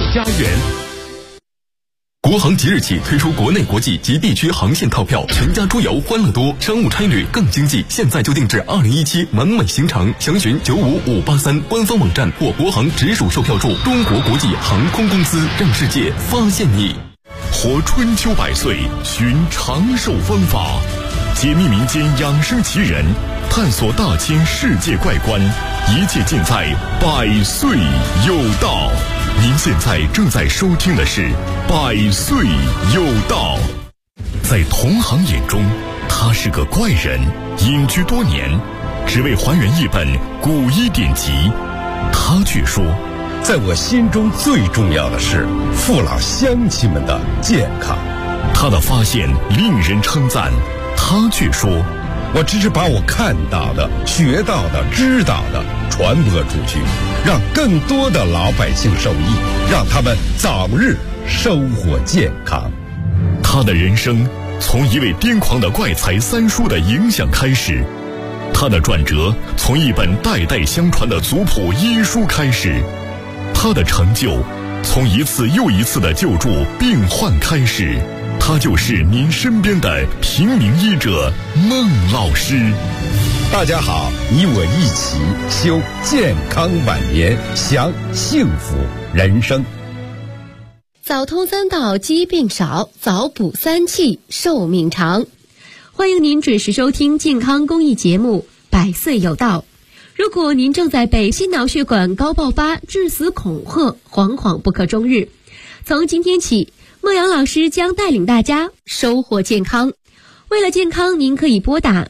家园。国航即日起推出国内国际及地区航线套票，全家出游欢乐多，商务差旅更经济。现在就定制2017完美行程，详询95583官方网站或国航直属售票处。中国国际航空公司，让世界发现你。 活春秋百岁，寻长寿方法，解密民间养生奇人，探索大千世界怪观，一切尽在百岁有道。您现在正在收听的是百岁有道。在同行眼中，他是个怪人，隐居多年，只为还原一本古医典籍。他却说， 在我心中最重要的是父老乡亲们的健康。 他的发现令人称赞，他却说， 我只是把我看到的、学到的、知道的传播出去，让更多的老百姓受益，让他们早日收获健康。 他的人生从一位癫狂的怪才三叔的影响开始，他的转折从一本代代相传的族谱医书开始，他的成就从一次又一次的救助病患开始。他就是您身边的平民医者孟老师。 大家好，你我一起修健康晚年，享幸福人生。 早通三道疾病少，早补三气寿命长。欢迎您准时收听健康公益节目百岁有道。如果您正在被心脑血管高爆发致死恐吓，惶惶不可终日，从今天起，孟阳老师将带领大家收获健康。为了健康，您可以拨打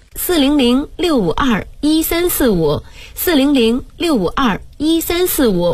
400-652-1345 400-652-1345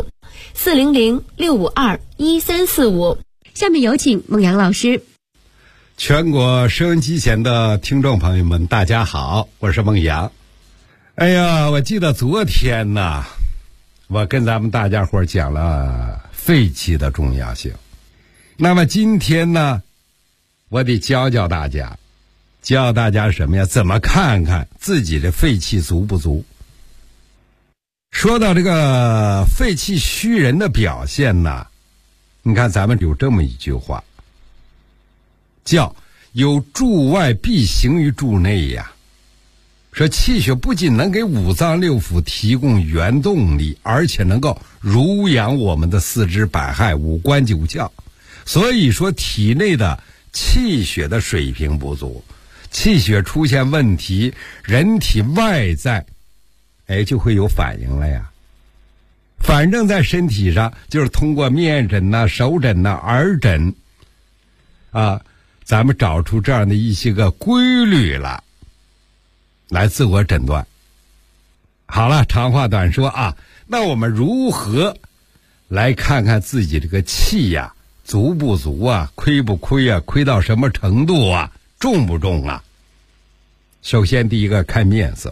400-652-1345。下面有请孟阳老师。 全国收音机前的听众朋友们，大家好，我是孟阳。哎呀，我记得昨天呢，我跟咱们大家伙讲了肺气的重要性。那么今天呢，我得教大家什么呀？怎么看看自己的肺气足不足？说到这个肺气虚人的表现呢，你看咱们有这么一句话，叫有助外必行于助内呀。说气血不仅能给五脏六腑提供原动力，而且能够濡养我们的四肢百骸、五官九窍。所以说体内的气血的水平不足，气血出现问题，人体外在就会有反应了呀。反正在身体上就是通过面诊呐、手诊呐、耳诊啊，咱们找出这样的一些个规律了，来自我诊断。好了，长话短说啊，那我们如何来看看自己这个气呀，足不足啊，亏不亏啊，亏到什么程度啊，重不重啊？首先第一个看面色。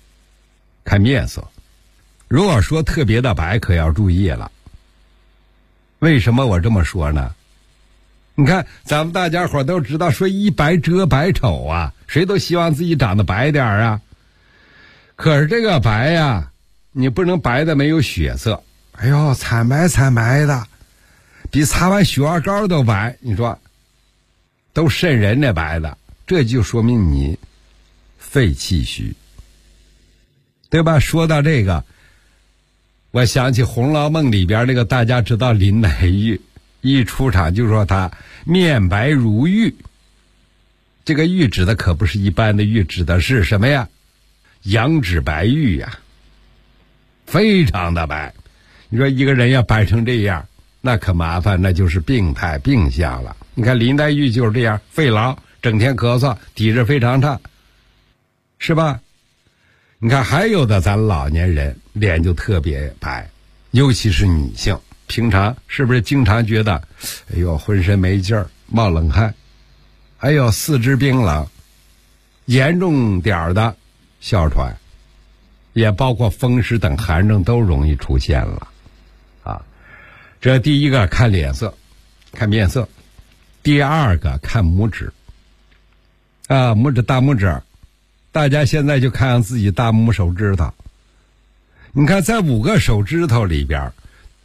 如果说特别的白，可要注意了。为什么我这么说呢？你看咱们大家伙都知道，说一白遮百丑啊，谁都希望自己长得白点啊。可是这个白呀，你不能白的没有血色，哎呦惨白的，比擦完雪花膏都白，你说都瘆人的白的，这就说明你肺气虚，对吧？说到这个，我想起《红楼梦》里边那个大家知道林黛玉，一出场就说她面白如玉，这个玉指的可不是一般的玉，指的是什么呀？羊脂白玉呀，非常的白。你说一个人要白成这样，那可麻烦，那就是病态病象了。你看林黛玉就是这样，肺痨，整天咳嗽，体质非常差，是吧？你看还有的咱老年人脸就特别白，尤其是女性，平常是不是经常觉得哎呦浑身没劲儿，冒冷汗，还有四肢冰冷，严重点的哮喘，也包括风湿等寒症都容易出现了啊。这第一个看脸色，看面色。第二个看拇指啊，拇指大拇指，大家现在就看看自己大拇手指头。你看在5个手指头里边，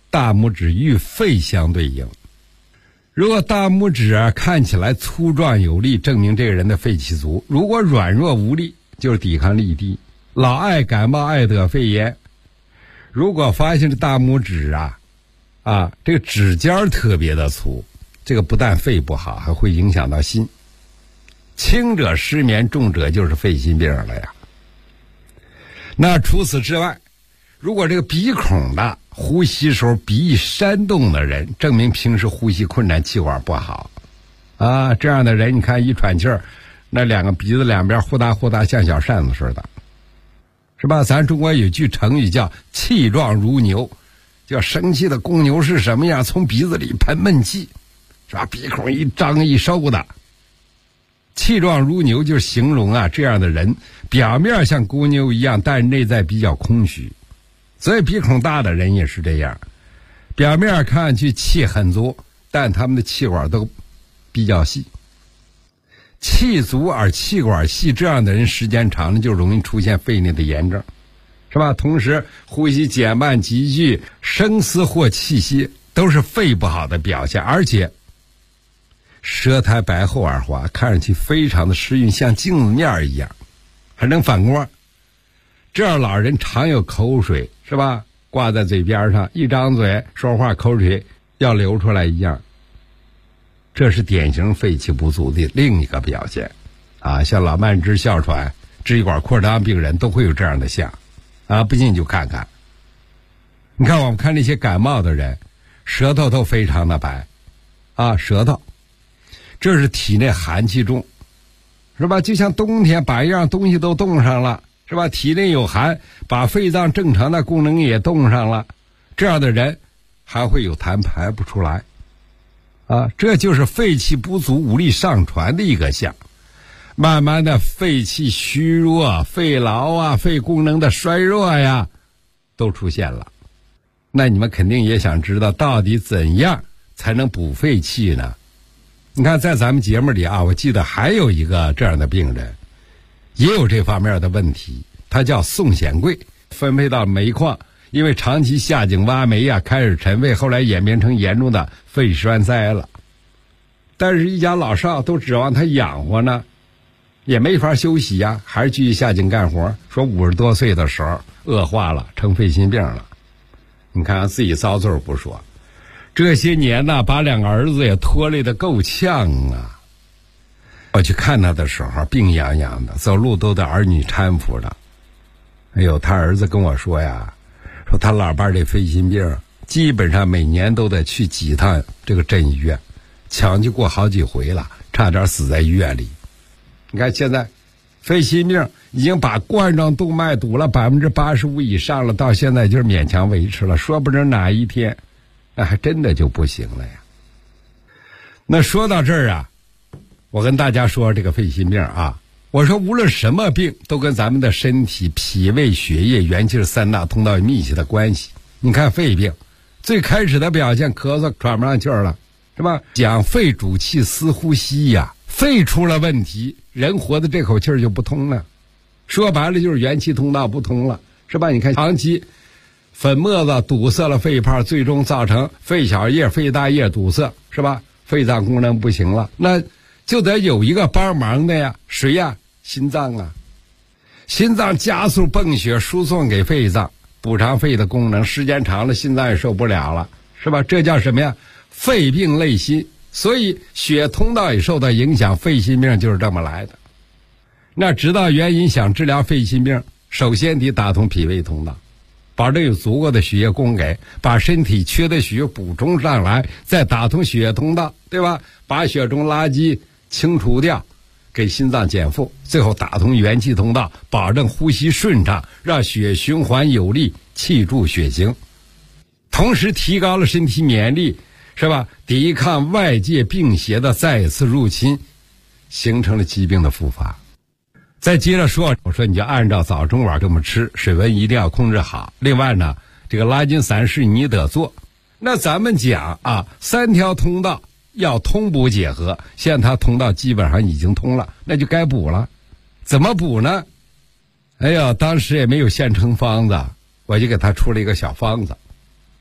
大拇指与肺相对应。如果大拇指看起来粗壮有力，证明这个人的肺气足；如果软弱无力，就是抵抗力低，老爱感冒，爱得肺炎。如果发现这大拇指这个指尖特别的粗，这个不但肺不好，还会影响到心。轻者失眠，重者就是肺心病了呀。那除此之外，如果这个鼻孔大，呼吸时候鼻翼扇动的人，证明平时呼吸困难，气管不好这样的人你看一喘气儿，那两个鼻子两边呼哒呼哒像小扇子似的，是吧？咱中国有句成语叫气壮如牛，叫生气的公牛是什么样？从鼻子里喷闷气，是吧？鼻孔一张一收的。气壮如牛就是形容这样的人表面像公牛一样，但是内在比较空虚。所以鼻孔大的人也是这样，表面看上去气很足，但他们的气管都比较细。气足而气管细，这样的人时间长了就容易出现肺内的炎症，是吧？同时呼吸减慢急剧，声嘶或气息都是肺不好的表现，而且舌苔白厚而滑，看上去非常的湿润，像镜子面一样，还能反光。这样老人常有口水，是吧？挂在嘴边上，一张嘴说话口水要流出来一样，这是典型肺气不足的另一个表现像老慢支、哮喘、支气管扩张病人都会有这样的象不信你就看看。你看我们看那些感冒的人，舌头都非常的白舌头，这是体内寒气重，是吧？就像冬天把一样东西都冻上了，是吧？体内有寒，把肺脏正常的功能也冻上了，这样的人还会有痰排不出来这就是肺气不足、无力上传的一个象。慢慢的肺气虚弱、肺痨肺功能的衰弱都出现了。那你们肯定也想知道，到底怎样才能补肺气呢？你看在咱们节目里我记得还有一个这样的病人也有这方面的问题，他叫宋显贵，分配到煤矿，因为长期下井挖煤开始尘肺，后来演变成严重的肺栓塞了。但是一家老少都指望他养活呢，也没法休息还是继续下井干活。说50多岁的时候恶化了，成肺心病了。你看自己遭罪不说，这些年把两个儿子也拖累得够呛我去看他的时候病怏怏的，走路都得儿女搀扶着。他儿子跟我说说他老伴这肺心病基本上每年都得去几趟这个镇医院，抢救过好几回了，差点死在医院里。你看现在肺心病已经把冠状动脉堵了85%以上了，到现在就是勉强维持了，说不准哪一天那还真的就不行了呀。那说到这儿我跟大家说这个肺心病我说无论什么病都跟咱们的身体、脾胃、血液、元气3大通道有密切的关系。你看肺病最开始的表现，咳嗽喘不上气儿了，是吧？讲肺主气司呼吸肺出了问题，人活的这口气儿就不通了，说白了就是元气通道不通了，是吧？你看长期粉末子堵塞了肺泡，最终造成肺小叶、肺大叶堵塞，是吧？肺脏功能不行了，那就得有一个帮忙的谁心脏心脏加速泵血输送给肺脏，补偿肺的功能，时间长了心脏也受不了了，是吧？这叫什么肺病累心，所以血通道也受到影响，肺心病就是这么来的。那知道原因想治疗肺心病，首先得打通脾胃通道，保证有足够的血液供给，把身体缺的血补充上来，再打通血液通道，对吧？把血中垃圾清除掉，给心脏减负，最后打通元气通道，保证呼吸顺畅，让血循环有力，气助血行，同时提高了身体免疫力，是吧？抵抗外界病邪的再次入侵，形成了疾病的复发。再接着说，我说你就按照早中晚这么吃，水温一定要控制好。另外呢，这个拉筋散式你得做。那咱们讲3条通道要通补结合，现在它通道基本上已经通了，那就该补了。怎么补呢？当时也没有现成方子，我就给他出了一个小方子。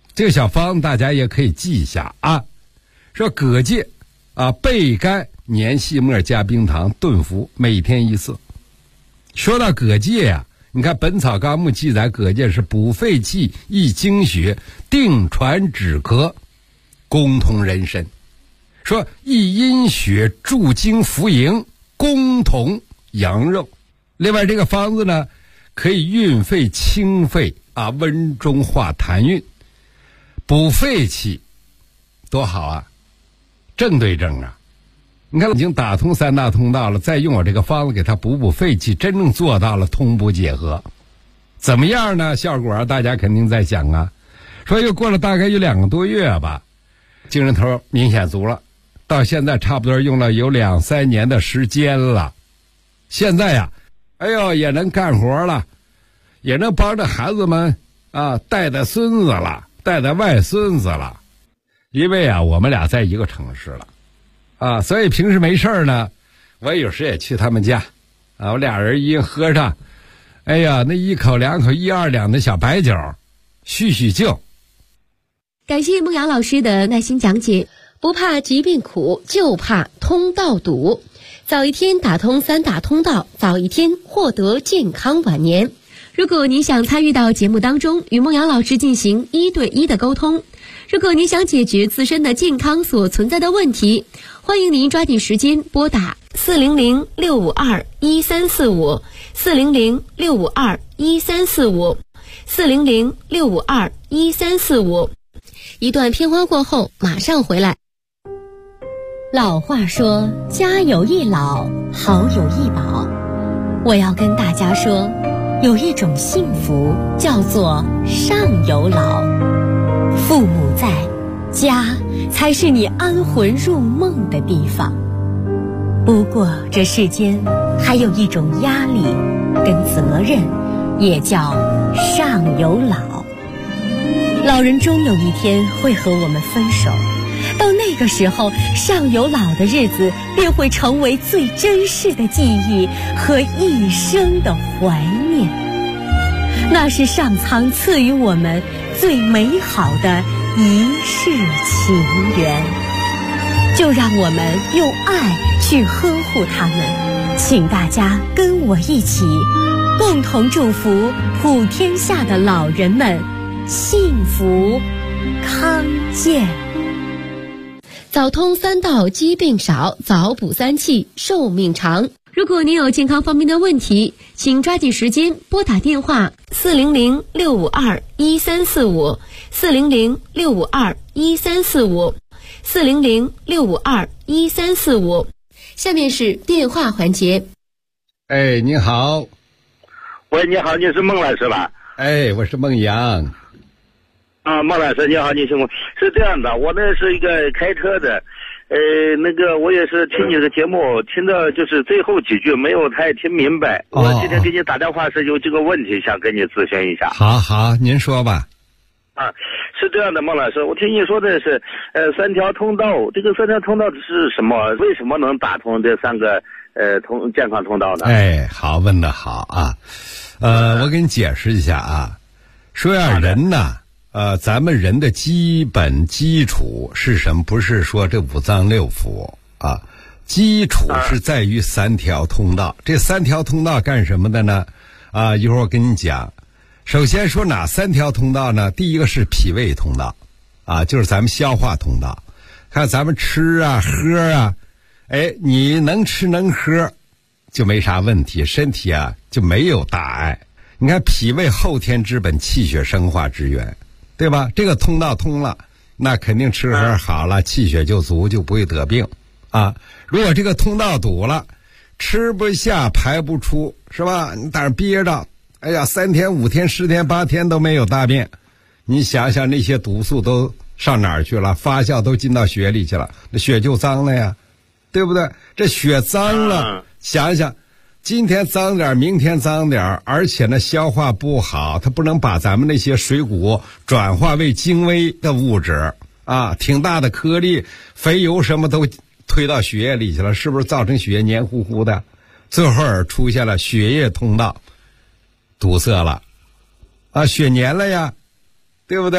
这个小方大家也可以记一下啊。说蛤蚧啊，焙干粘细末加冰糖炖服，每天1次。说到蛤蚧呀，你看《本草纲目》记载，蛤蚧是补肺气、益精血、定喘止咳、功通人参。说益阴血、助精扶营、功同阳肉。另外这个方子呢，可以运肺清肺啊，温中化痰运，补肺气，多好啊，正对正啊。你看已经打通3大通道了，再用我这个方子给它补肺气，真正做到了通补解和。怎么样呢？效果大家肯定在想啊。说又过了大概有2个多月吧，精神头明显足了，到现在差不多用了有2、3年的时间了。现在呀，哎呦也能干活了，也能帮着孩子们啊带孙子了，带外孙子了。因为啊我们俩在一个城市了啊，所以平时没事呢，我有时也去他们家啊，我俩人一喝上，哎呀那1口2口1、2两的小白酒，叙叙旧。 感谢孟瑶老师的耐心讲解。不怕疾病苦，就怕通道堵。早一天打通3大通道，早一天获得健康晚年。如果您想参与到节目当中，与孟瑶老师进行1对1的沟通，如果您想解决自身的健康所存在的问题，欢迎您抓紧时间拨打400-652-1345 400-652-1345 400-652-1345。一段片花过后马上回来。 老话说，家有一老，好有一宝。我要跟大家说，有一种幸福叫做上有老。父母在，家才是你安魂入梦的地方。不过这世间还有一种压力跟责任，也叫上有老。老人终有一天会和我们分手，到那个时候，上有老的日子便会成为最珍视的记忆和一生的怀念。那是上苍赐予我们最美好的一世情缘。就让我们用爱去呵护他们，请大家跟我一起，共同祝福普天下的老人们幸福康健。 早通3道，疾病少；早补3气，寿命长。如果您有健康方面的问题，请抓紧时间拨打电话400-652-1345 400-652-1345 400-652-1345。下面是电话环节。 哎，你好。 喂，你好，你是孟老师吧？ 哎，我是孟阳。 啊，孟老师你好，你辛苦。是这样的，我呢是一个开车的，我也是听你的节目，听到就是最后几句没有太听明白。我今天给你打电话是有几个问题想跟你咨询一下。 好，您说吧。 啊，是这样的，孟老师，我听你说的是3条通道，这个3条通道是什么？为什么能打通这3个健康通道呢？ 哎，好，问得好啊。我给你解释一下啊，说呀，人呢，咱们人的基本基础是什么？不是说这5脏6腑啊，基础是在于3条通道。这3条通道干什么的呢？啊，一会儿我跟你讲。首先说哪3条通道呢？第一个是脾胃通道，啊，就是咱们消化通道。看咱们吃啊喝啊，哎，你能吃能喝就没啥问题，身体啊就没有大碍。你看脾胃后天之本，气血生化之源，对吧？这个通道通了，那肯定吃喝好了，气血就足，就不会得病啊。如果这个通道堵了，吃不下排不出，是吧？你在那憋着，哎呀，3天5天10天8天都没有大便，你想想那些毒素都上哪儿去了？发酵都进到血里去了，那血就脏了呀，对不对？这血脏了，想想今天脏点，明天脏点，而且呢消化不好，它不能把咱们那些水谷转化为精微的物质啊，挺大的颗粒，肥油什么都推到血液里去了，是不是造成血液黏糊糊的？最后出现了血液通道堵塞了啊，血黏了呀，对不对？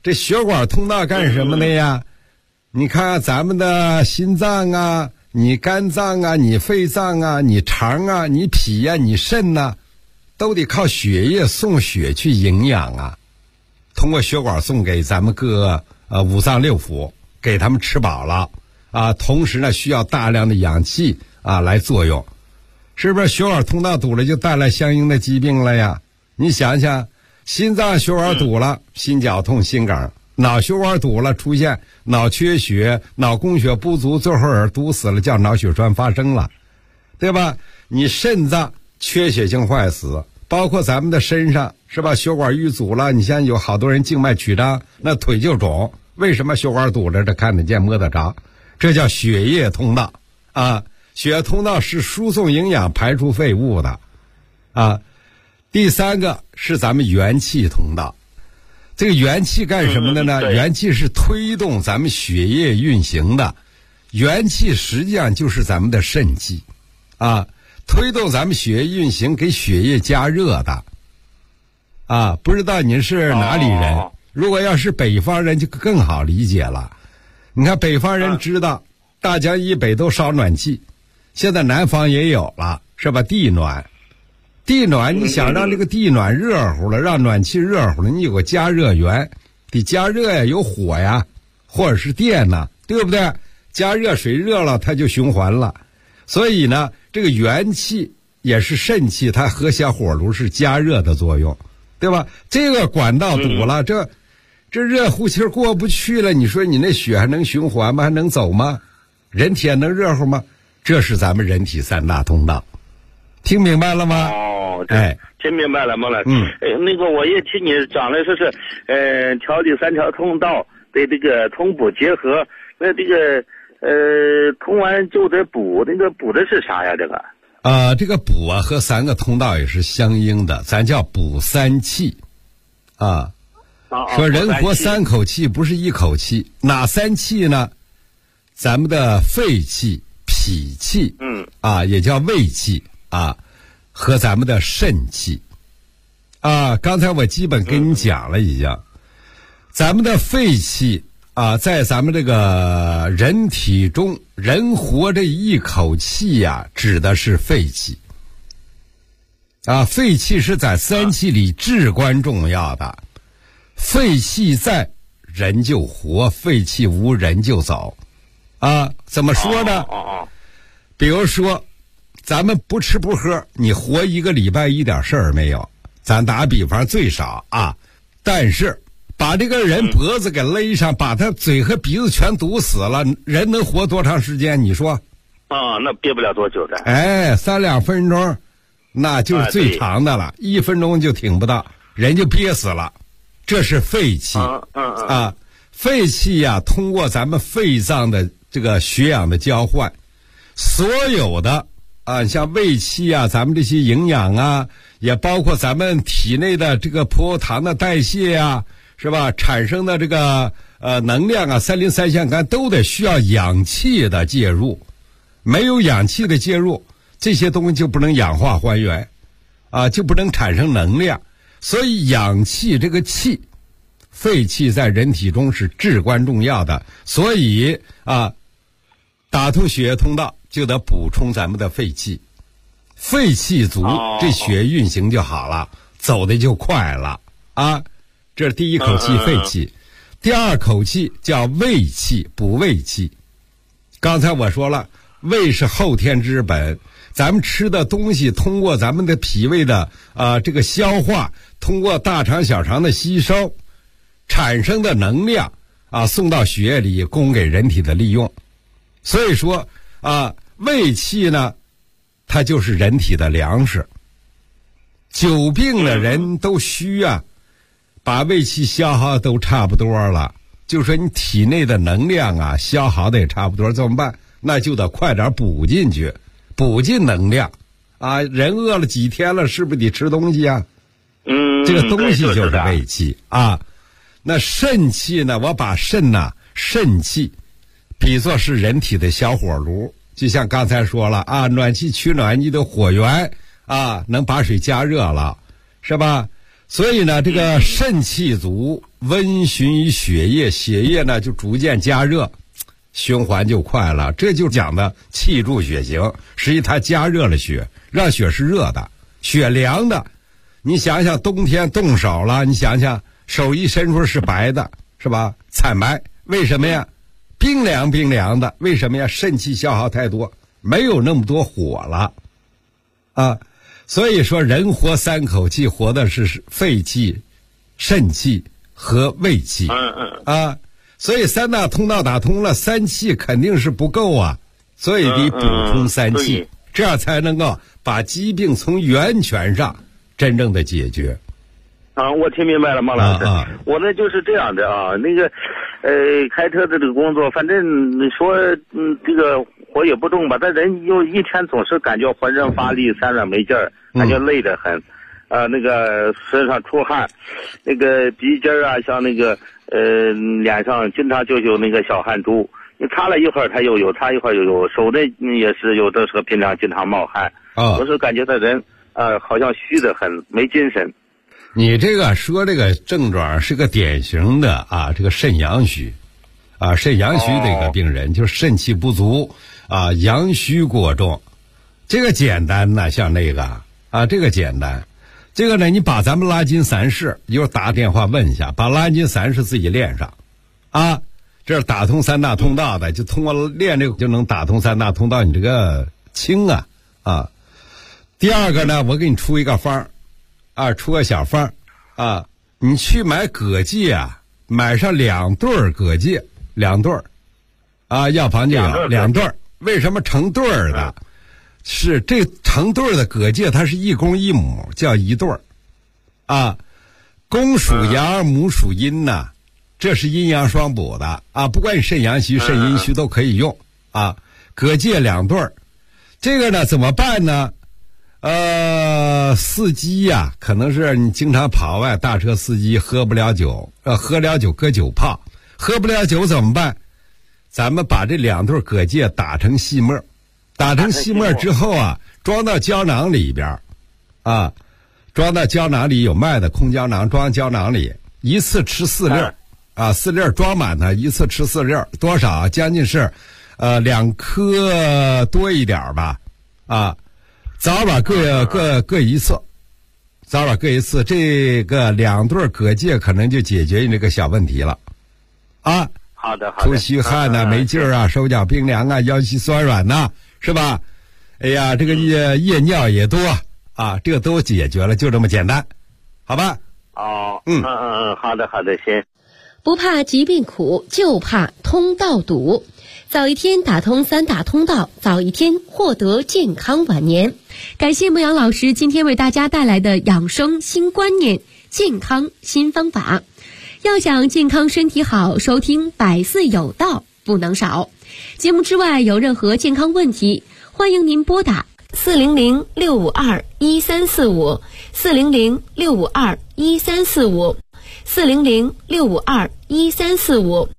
这血管通道干什么的呀？你看咱们的心脏啊，你肝脏啊，你肺脏啊，你肠啊，你脾啊，你肾呐，都得靠血液送血去营养啊，通过血管送给咱们各五脏六腑，给他们吃饱了啊，同时呢需要大量的氧气啊来作用，是不是血管通道堵了就带来相应的疾病了呀？你想想，心脏血管堵了，心绞痛、心梗；脑血管堵了，出现脑缺血、脑供血不足，最后儿堵死了，叫脑血栓发生了，对吧？你肾脏缺血性坏死，包括咱们的身上，是吧？血管淤阻了，你像有好多人静脉曲张，那腿就肿，为什么血管堵着？这看得见摸得着，这叫血液通道啊。血液通道是输送营养、排出废物的啊。第三个是咱们元气通道，这个元气干什么的呢？元气是推动咱们血液运行的，元气实际上就是咱们的肾气啊，推动咱们血液运行，给血液加热的啊。不知道您是哪里人？如果要是北方人就更好理解了。你看北方人知道大江以北都烧暖气，现在南方也有了，是吧？地暖，你想让这个地暖热乎了，让暖气热乎了，你有个加热源，得加热呀，有火呀，或者是电呐，对不对？加热水热了，它就循环了。所以呢，这个元气也是肾气，它和小火炉是加热的作用，对吧？这个管道堵了，这热乎气过不去了，你说你那血还能循环吗？还能走吗？人体还能热乎吗？这是咱们人体三大通道，听明白了吗？ 听明白了，孟老师。那个我也听你讲了，说是调理三条通道对这个通补结合，那这个通完就得补，那个补的是啥呀？这个这个补啊和三个通道也是相应的，咱叫补三气啊。说人活三口气，不是一口气，哪三气呢？咱们的肺气、脾气，也叫胃气啊，和咱们的肾气啊。刚才我基本跟你讲了已经，咱们的肺气啊，在咱们这个人体中，人活这一口气呀，指的是肺气啊。肺气是在三气里至关重要的，肺气在，人就活；肺气无，人就走。啊，怎么说呢？比如说，咱们不吃不喝，你活一个礼拜一点事儿没有。咱打比方最少啊，但是把这个人脖子给勒上，把他嘴和鼻子全堵死了，人能活多长时间？你说？ 那憋不了多久的。 3-2分钟，那就是最长的了，1分钟就挺不到，人就憋死了。这是肺气肺气呀，通过咱们肺脏的这个血氧的交换，所有的像胃气啊，咱们这些营养啊，也包括咱们体内的这个葡萄糖的代谢啊，是吧？产生的这个能量啊，三磷三酰苷都得需要氧气的介入，没有氧气的介入，这些东西就不能氧化还原就不能产生能量。所以氧气这个气，肺气在人体中是至关重要的，所以打通血液通道就得补充咱们的肺气，肺气足，这血运行就好了，走的就快了这是第一口气，肺气。第二口气叫胃气，补胃气。刚才我说了，胃是后天之本，咱们吃的东西通过咱们的脾胃的这个消化，通过大肠小肠的吸收产生的能量送到血液里供给人体的利用。所以说胃气呢，它就是人体的粮食。久病的人都虚把胃气消耗都差不多了，就说你体内的能量消耗的也差不多，怎么办？那就得快点补进去，补进能量人饿了几天了，是不是得吃东西这个东西就是胃气那肾气呢，我把肾气比作是人体的小火炉，就像刚才说了暖气取暖，你的火源能把水加热了，是吧？所以呢，这个肾气足温煦血液，血液呢就逐渐加热，循环就快了。这就讲的气助血行，实际它加热了血，让血是热的，血凉的。你想想冬天冻手了，你想想手一伸出是白的，是吧？惨白，为什么呀？冰凉冰凉的，为什么呀？肾气消耗太多，没有那么多火了啊。所以说人活3口气，活的是肺气、肾气和胃气啊。所以3大通道打通了，3气肯定是不够啊，所以得补充3气，这样才能够把疾病从源泉上真正的解决。 我听明白了，孟老师。我呢就是这样的啊，那个开车的这个工作，反正你说这个活也不重吧，但人又一天总是感觉浑身发力，散软没劲儿，感觉累得很。那个身上出汗，那个鼻尖啊，像那个脸上经常就有那个小汗珠，你擦了一会儿它又有，擦一会儿又有，手的也是有的时候平常经常冒汗，我是感觉到人好像虚得很，没精神。 你这个说这个症状是个典型的啊，这个肾阳虚啊，肾阳虚这个病人就是肾气不足啊，阳虚过重。这个简单呢，像那个啊，这个简单。这个呢，你把咱们拉筋散式，一会儿打电话问一下，把拉筋散式自己练上啊，这是打通3大通道的，就通过练这个就能打通3大通道，你这个轻啊。第二个呢，我给你出一个方啊，出个小方啊，你去买蛤蚧啊，买上2对蛤蚧，2对啊，药房就有2对。为什么成对的？是这成对的蛤蚧，它是一公一母，叫1对啊。公属阳，母属阴呐，这是阴阳双补的啊。不管你肾阳虚、肾阴虚都可以用啊。蛤蚧2对，这个呢怎么办呢？司机呀，可能是你经常跑外，大车司机喝不了酒，喝了酒搁酒泡，喝不了酒怎么办？咱们把这2对蛤蚧打成细末。打成细末之后啊，装到胶囊里边啊，装到胶囊里有卖的空胶囊，装胶囊里，一次吃4粒啊，4粒装满它，一次吃4粒，多少啊？将近是2颗多一点吧啊，早晚各一次，早晚各一次，这个2对蛤蚧可能就解决你这个小问题了啊。 好的， 出虚汗呐，没劲儿啊，手脚冰凉啊，腰膝酸软呐，是吧？哎呀，这个夜尿也多啊，这个都解决了，就这么简单，好吧？ 好的，行。 不怕疾病苦，就怕通道堵。早一天打通3大通道，早一天获得健康晚年。感谢牧羊老师今天为大家带来的养生新观念、健康新方法。要想健康身体好，收听百岁有道不能少。节目之外有任何健康问题，欢迎您拨打400-652-1345 400-652-1345 400-652-1345。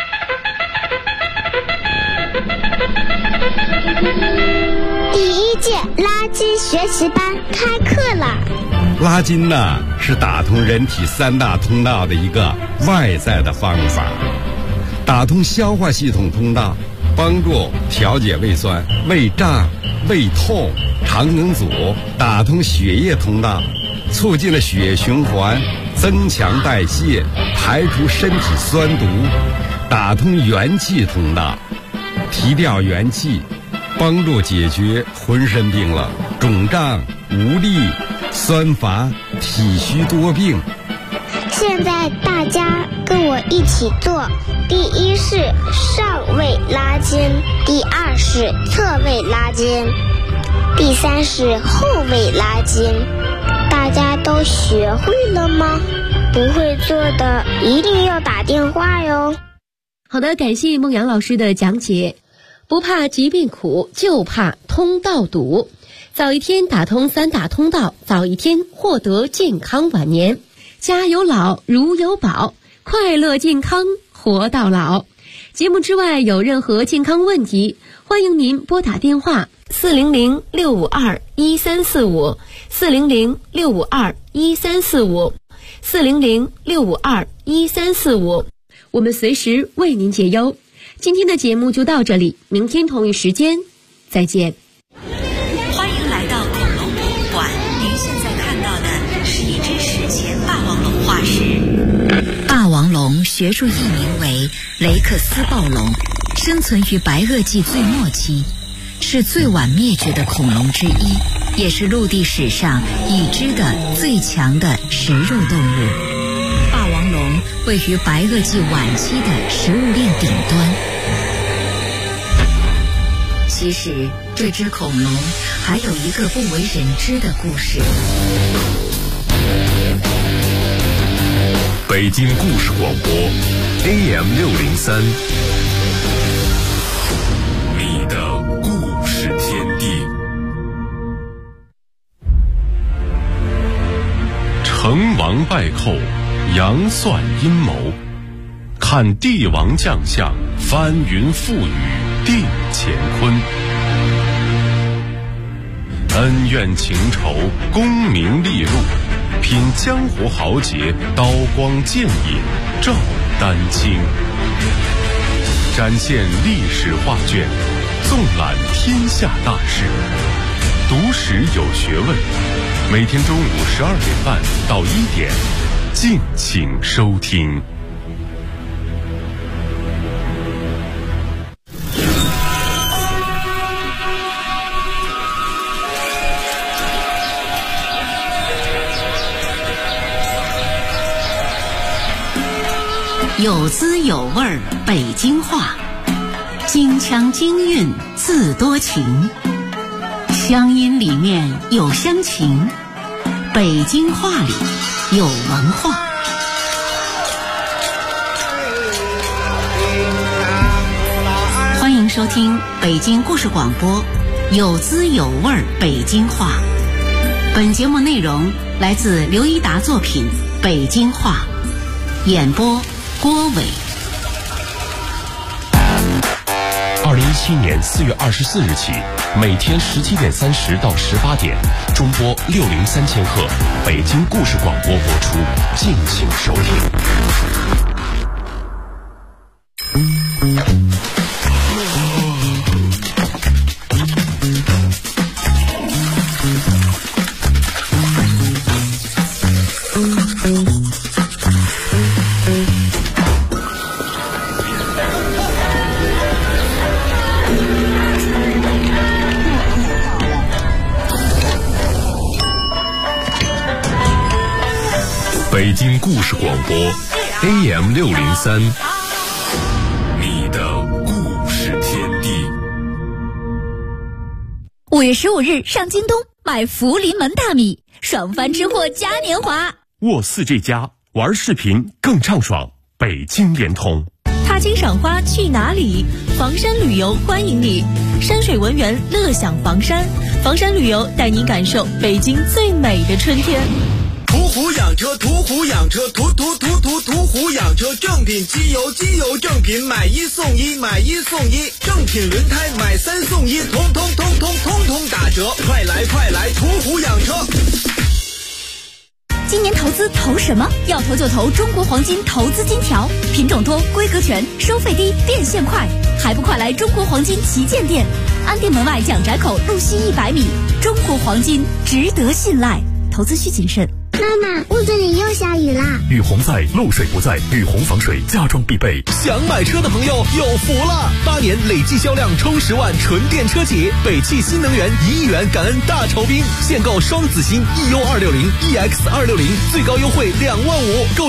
第1届拉筋学习班开课了。 拉筋呢，是打通人体3大通道的一个外在的方法，打通消化系统通道，帮助调节胃酸、胃胀、胃痛、肠梗阻；打通血液通道，促进了血液循环，增强代谢，排除身体酸毒；打通元气通道，提调元气，帮助解决浑身冰冷、肿胀、无力、酸乏、体虚多病。 现在大家跟我一起做，第1是上位拉筋，第2是侧位拉筋，第3是后位拉筋。大家都学会了吗？不会做的一定要打电话哟。 好的，感谢孟阳老师的讲解。不怕疾病苦，就怕通道堵。早一天打通3大通道，早一天获得健康晚年。家有老，如有宝，快乐健康活到老。节目之外有任何健康问题，欢迎您拨打电话400-652-1345 400-652-1345 400-652-1345。 1345，我们随时为您解忧。今天的节目就到这里，明天同一时间再见。 欢迎来到恐龙博物馆，您现在看到的是一只史前霸王龙化石。霸王龙学术译名为雷克斯暴龙，生存于白垩纪最末期，是最晚灭绝的恐龙之一，也是陆地史上已知的最强的食肉动物。霸王龙位于白垩纪晚期的食物链顶端。其实这只恐龙还有一个不为人知的故事。 北京故事广播 AM603，你的故事天地。成王败寇，杨算阴谋，看帝王将相，翻云覆雨定乾坤。恩怨情仇，功名利禄，品江湖豪杰，刀光剑影照丹青。展现历史画卷，纵览天下大事，读史有学问。每天中午12点半到1点，敬请收听。 有滋有味儿北京话，京腔京韵字多情，乡音里面有乡情，北京话里有文化。欢迎收听北京故事广播，有滋有味儿北京话。本节目内容来自刘一达作品《北京话》，演播郭伟。 2017年4月24日起，每天17点30到18点，中波603000赫，北京故事广播播出，敬请收听。北京故事广播 AM603，你的故事天地。 5月15日上京东买福临门大米，爽翻吃货嘉年华。 沃4G+玩视频更畅爽，北京联通。 踏青赏花去哪里？房山旅游欢迎你，山水文园乐享房山。房山旅游带您感受北京最美的春天。 途虎养车，途虎养车，途虎养车，正品机油，机油正品，买1送1，买1送1，正品轮胎买3送1，通通打折，快来途虎养车。 今年投资投什么？要投就投中国黄金投资金条，品种多，规格全，收费低，变现快，还不快来中国黄金旗舰店，安定门外蒋宅口路西100米，中国黄金值得信赖，投资需谨慎。 妈妈，屋子里又下雨啦！ 雨洪在，漏水不在，雨洪防水家装必备。 想买车的朋友有福了！8年累计销量冲10万纯电车企，北汽新能源1亿元感恩大酬宾，现购双子星 EU260、EX260，最高优惠2万5，购